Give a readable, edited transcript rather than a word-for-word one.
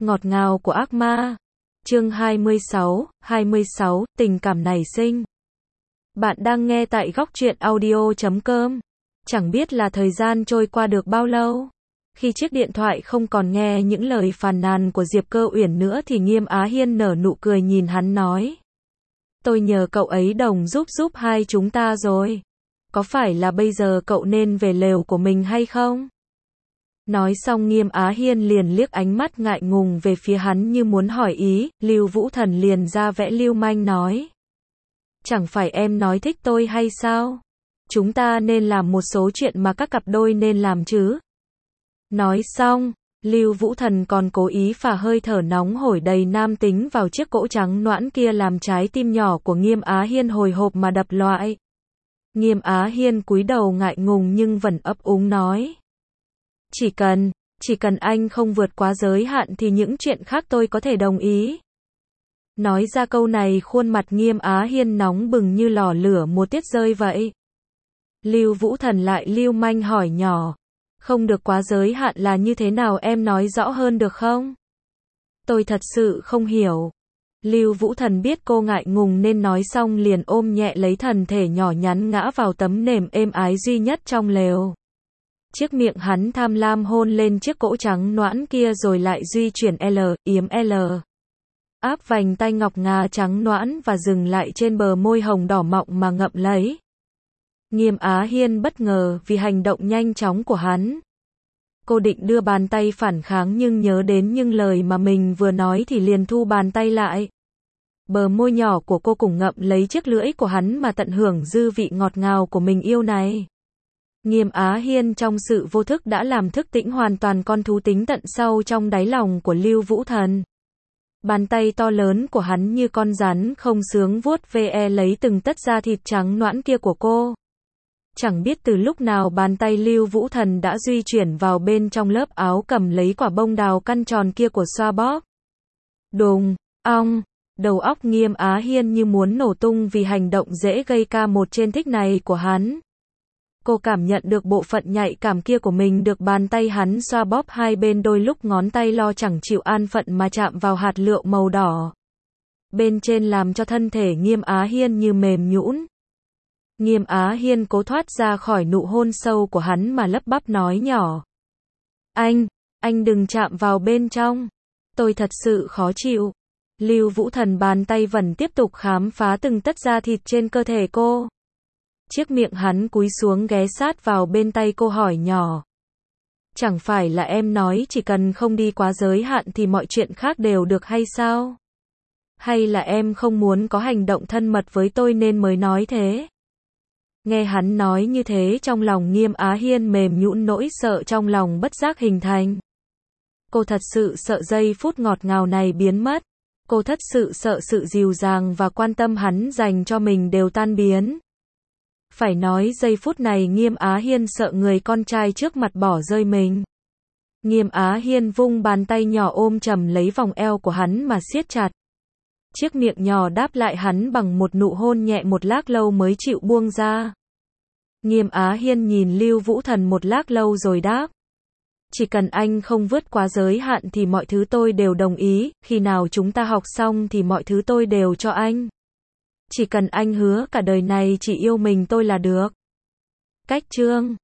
Ngọt ngào của ác ma. Chương 26, tình cảm nảy sinh. Bạn đang nghe tại góc truyện audio.com. Chẳng biết là thời gian trôi qua được bao lâu. Khi chiếc điện thoại không còn nghe những lời phàn nàn của Diệp Cơ Uyển nữa thì Nghiêm Á Hiên nở nụ cười nhìn hắn nói. Tôi nhờ cậu ấy đồng giúp hai chúng ta rồi. Có phải là bây giờ cậu nên về lều của mình hay không? Nói xong Nghiêm Á Hiên liền liếc ánh mắt ngại ngùng về phía hắn như muốn hỏi ý, Lưu Vũ Thần liền ra vẻ lưu manh nói. Chẳng phải em nói thích tôi hay sao? Chúng ta nên làm một số chuyện mà các cặp đôi nên làm chứ. Nói xong, Lưu Vũ Thần còn cố ý phả hơi thở nóng hổi đầy nam tính vào chiếc cỗ trắng nõn kia làm trái tim nhỏ của Nghiêm Á Hiên hồi hộp mà đập loạn. Nghiêm Á Hiên cúi đầu ngại ngùng nhưng vẫn ấp úng nói. Chỉ cần anh không vượt quá giới hạn thì những chuyện khác tôi có thể đồng ý. Nói ra câu này khuôn mặt Nghiêm Á Hiên nóng bừng như lò lửa một tiết rơi vậy. Lưu Vũ Thần lại lưu manh hỏi nhỏ. Không được quá giới hạn là như thế nào em nói rõ hơn được không? Tôi thật sự không hiểu. Lưu Vũ Thần biết cô ngại ngùng nên nói xong liền ôm nhẹ lấy thân thể nhỏ nhắn ngã vào tấm nệm êm ái duy nhất trong lều. Chiếc miệng hắn tham lam hôn lên chiếc cỗ trắng nõn kia rồi lại di chuyển yếm L. Áp vành tay ngọc ngà trắng nõn và dừng lại trên bờ môi hồng đỏ mọng mà ngậm lấy. Nghiêm Á Hiên bất ngờ vì hành động nhanh chóng của hắn. Cô định đưa bàn tay phản kháng nhưng nhớ đến những lời mà mình vừa nói thì liền thu bàn tay lại. Bờ môi nhỏ của cô cùng ngậm lấy chiếc lưỡi của hắn mà tận hưởng dư vị ngọt ngào của mình yêu này. Nghiêm Á Hiên trong sự vô thức đã làm thức tỉnh hoàn toàn con thú tính tận sâu trong đáy lòng của Lưu Vũ Thần. Bàn tay to lớn của hắn như con rắn không sướng vuốt ve lấy từng tấc da thịt trắng nõn kia của cô. Chẳng biết từ lúc nào bàn tay Lưu Vũ Thần đã di chuyển vào bên trong lớp áo cầm lấy quả bông đào căn tròn kia của xoa bóp. Đùng, ong, đầu óc Nghiêm Á Hiên như muốn nổ tung vì hành động dễ gây ca một trên thích này của hắn. Cô cảm nhận được bộ phận nhạy cảm kia của mình được bàn tay hắn xoa bóp hai bên đôi lúc ngón tay lo chẳng chịu an phận mà chạm vào hạt lựu màu đỏ. Bên trên làm cho thân thể Nghiêm Á Hiên như mềm nhũn. Nghiêm Á Hiên cố thoát ra khỏi nụ hôn sâu của hắn mà lắp bắp nói nhỏ. Anh đừng chạm vào bên trong. Tôi thật sự khó chịu. Lưu Vũ Thần bàn tay vẫn tiếp tục khám phá từng tấc da thịt trên cơ thể cô. Chiếc miệng hắn cúi xuống ghé sát vào bên tay cô hỏi nhỏ. Chẳng phải là em nói chỉ cần không đi quá giới hạn thì mọi chuyện khác đều được hay sao? Hay là em không muốn có hành động thân mật với tôi nên mới nói thế? Nghe hắn nói như thế trong lòng Nghiêm Á Hiên mềm nhũn nỗi sợ trong lòng bất giác hình thành. Cô thật sự sợ giây phút ngọt ngào này biến mất. Cô thật sự sợ sự dịu dàng và quan tâm hắn dành cho mình đều tan biến. Phải nói giây phút này Nghiêm Á Hiên sợ người con trai trước mặt bỏ rơi mình. Nghiêm Á Hiên vung bàn tay nhỏ ôm chầm lấy vòng eo của hắn mà siết chặt. Chiếc miệng nhỏ đáp lại hắn bằng một nụ hôn nhẹ một lát lâu mới chịu buông ra. Nghiêm Á Hiên nhìn Lưu Vũ Thần một lát lâu rồi đáp. Chỉ cần anh không vượt quá giới hạn thì mọi thứ tôi đều đồng ý, khi nào chúng ta học xong thì mọi thứ tôi đều cho anh. Chỉ cần anh hứa cả đời này chỉ yêu mình tôi là được. Cách chương